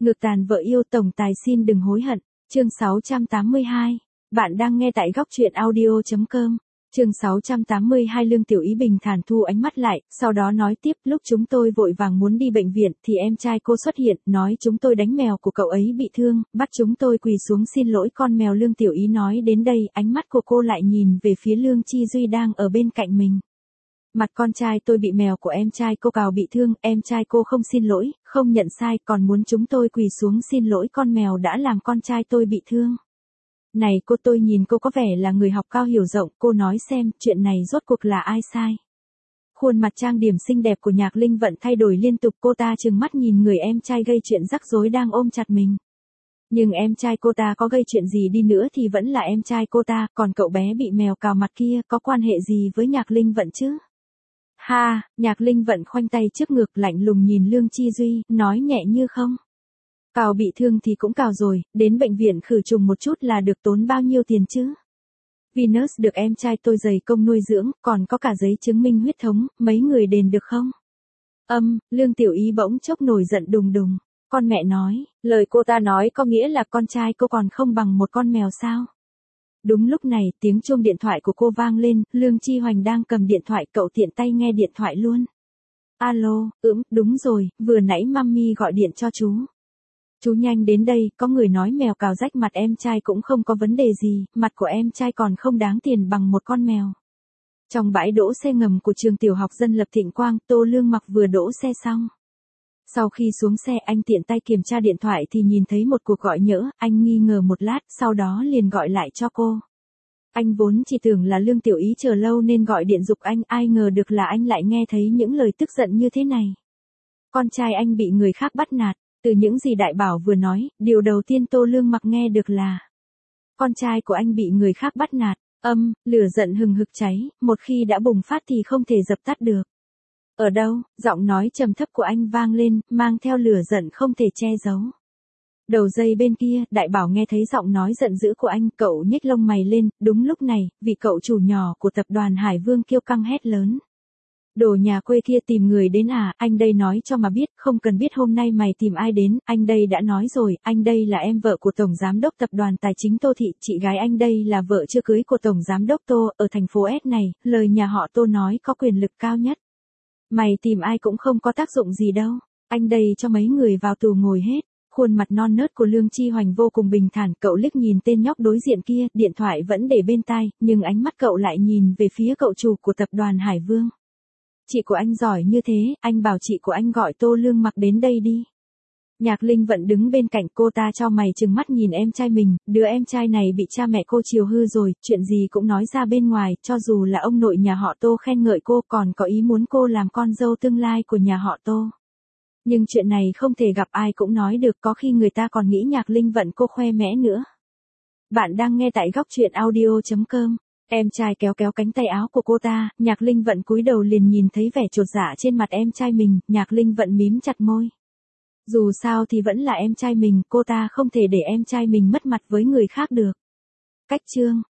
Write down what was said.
Ngược tàn vợ yêu tổng tài xin đừng hối hận. Chương 682. Bạn đang nghe tại góc truyện audio.com. Chương 682 Lương Tiểu Ý bình thản thu ánh mắt lại, sau đó nói tiếp, lúc chúng tôi vội vàng muốn đi bệnh viện thì em trai cô xuất hiện, nói chúng tôi đánh mèo của cậu ấy bị thương, bắt chúng tôi quỳ xuống xin lỗi con mèo. Lương Tiểu Ý nói đến đây, ánh mắt của cô lại nhìn về phía Lương Chi Duy đang ở bên cạnh mình. Mặt con trai tôi bị mèo của em trai cô cào bị thương, em trai cô không xin lỗi, không nhận sai, còn muốn chúng tôi quỳ xuống xin lỗi con mèo đã làm con trai tôi bị thương. Này cô, tôi nhìn cô có vẻ là người học cao hiểu rộng, cô nói xem, chuyện này rốt cuộc là ai sai? Khuôn mặt trang điểm xinh đẹp của Nhạc Linh Vận thay đổi liên tục, cô ta trừng mắt nhìn người em trai gây chuyện rắc rối đang ôm chặt mình. Nhưng em trai cô ta có gây chuyện gì đi nữa thì vẫn là em trai cô ta, còn cậu bé bị mèo cào mặt kia có quan hệ gì với Nhạc Linh Vận chứ? Ha, Nhạc Linh Vận khoanh tay trước ngực lạnh lùng nhìn Lương Chi Duy, nói nhẹ như không. Cào bị thương thì cũng cào rồi, đến bệnh viện khử trùng một chút là được, tốn bao nhiêu tiền chứ? Venus được em trai tôi dày công nuôi dưỡng, còn có cả giấy chứng minh huyết thống, mấy người đền được không? Lương Tiểu Ý bỗng chốc nổi giận đùng đùng. Con mẹ nói, lời cô ta nói có nghĩa là con trai cô còn không bằng một con mèo sao? Đúng lúc này, tiếng chuông điện thoại của cô vang lên, Lương Chi Hoành đang cầm điện thoại, cậu tiện tay nghe điện thoại luôn. Alo, đúng rồi, vừa nãy mami gọi điện cho chú. Chú nhanh đến đây, có người nói mèo cào rách mặt em trai cũng không có vấn đề gì, mặt của em trai còn không đáng tiền bằng một con mèo. Trong bãi đỗ xe ngầm của trường tiểu học dân lập Thịnh Quang, Tô Lương Mặc vừa đỗ xe xong. Sau khi xuống xe anh tiện tay kiểm tra điện thoại thì nhìn thấy một cuộc gọi nhỡ, anh nghi ngờ một lát, sau đó liền gọi lại cho cô. Anh vốn chỉ tưởng là Lương Tiểu Ý chờ lâu nên gọi điện giục anh, ai ngờ được là anh lại nghe thấy những lời tức giận như thế này. Con trai anh bị người khác bắt nạt, từ những gì Đại Bảo vừa nói, điều đầu tiên Tô Lương Mặc nghe được là con trai của anh bị người khác bắt nạt, lửa giận hừng hực cháy, một khi đã bùng phát thì không thể dập tắt được. Ở đâu? Giọng nói trầm thấp của anh vang lên, mang theo lửa giận không thể che giấu. Đầu dây bên kia, Đại Bảo nghe thấy giọng nói giận dữ của anh, cậu nhếch lông mày lên, đúng lúc này, vị cậu chủ nhỏ của tập đoàn Hải Vương kiêu căng hét lớn. Đồ nhà quê kia tìm người đến à, anh đây nói cho mà biết, không cần biết hôm nay mày tìm ai đến, anh đây đã nói rồi, anh đây là em vợ của Tổng Giám đốc Tập đoàn Tài chính Tô Thị, chị gái anh đây là vợ chưa cưới của Tổng Giám đốc Tô, ở thành phố S này, lời nhà họ Tô nói có quyền lực cao nhất. Mày tìm ai cũng không có tác dụng gì đâu, anh đây cho mấy người vào tù ngồi hết. Khuôn mặt non nớt của Lương Chi Hoành vô cùng bình thản, cậu liếc nhìn tên nhóc đối diện kia, điện thoại vẫn để bên tai, nhưng ánh mắt cậu lại nhìn về phía cậu chủ của tập đoàn Hải Vương. Chị của anh giỏi như thế, anh bảo chị của anh gọi Tô Lương Mặc đến đây đi. Nhạc Linh Vận đứng bên cạnh, cô ta cho mày trừng mắt nhìn em trai mình, đứa em trai này bị cha mẹ cô chiều hư rồi, chuyện gì cũng nói ra bên ngoài, cho dù là ông nội nhà họ Tô khen ngợi cô còn có ý muốn cô làm con dâu tương lai của nhà họ Tô. Nhưng chuyện này không thể gặp ai cũng nói được, có khi người ta còn nghĩ Nhạc Linh Vận cô khoe mẽ nữa. Bạn đang nghe tại góc truyện audio.com. Em trai kéo kéo cánh tay áo của cô ta, Nhạc Linh Vận cúi đầu liền nhìn thấy vẻ chột dạ trên mặt em trai mình, Nhạc Linh Vận mím chặt môi. Dù sao thì vẫn là em trai mình, cô ta không thể để em trai mình mất mặt với người khác được. Cách chương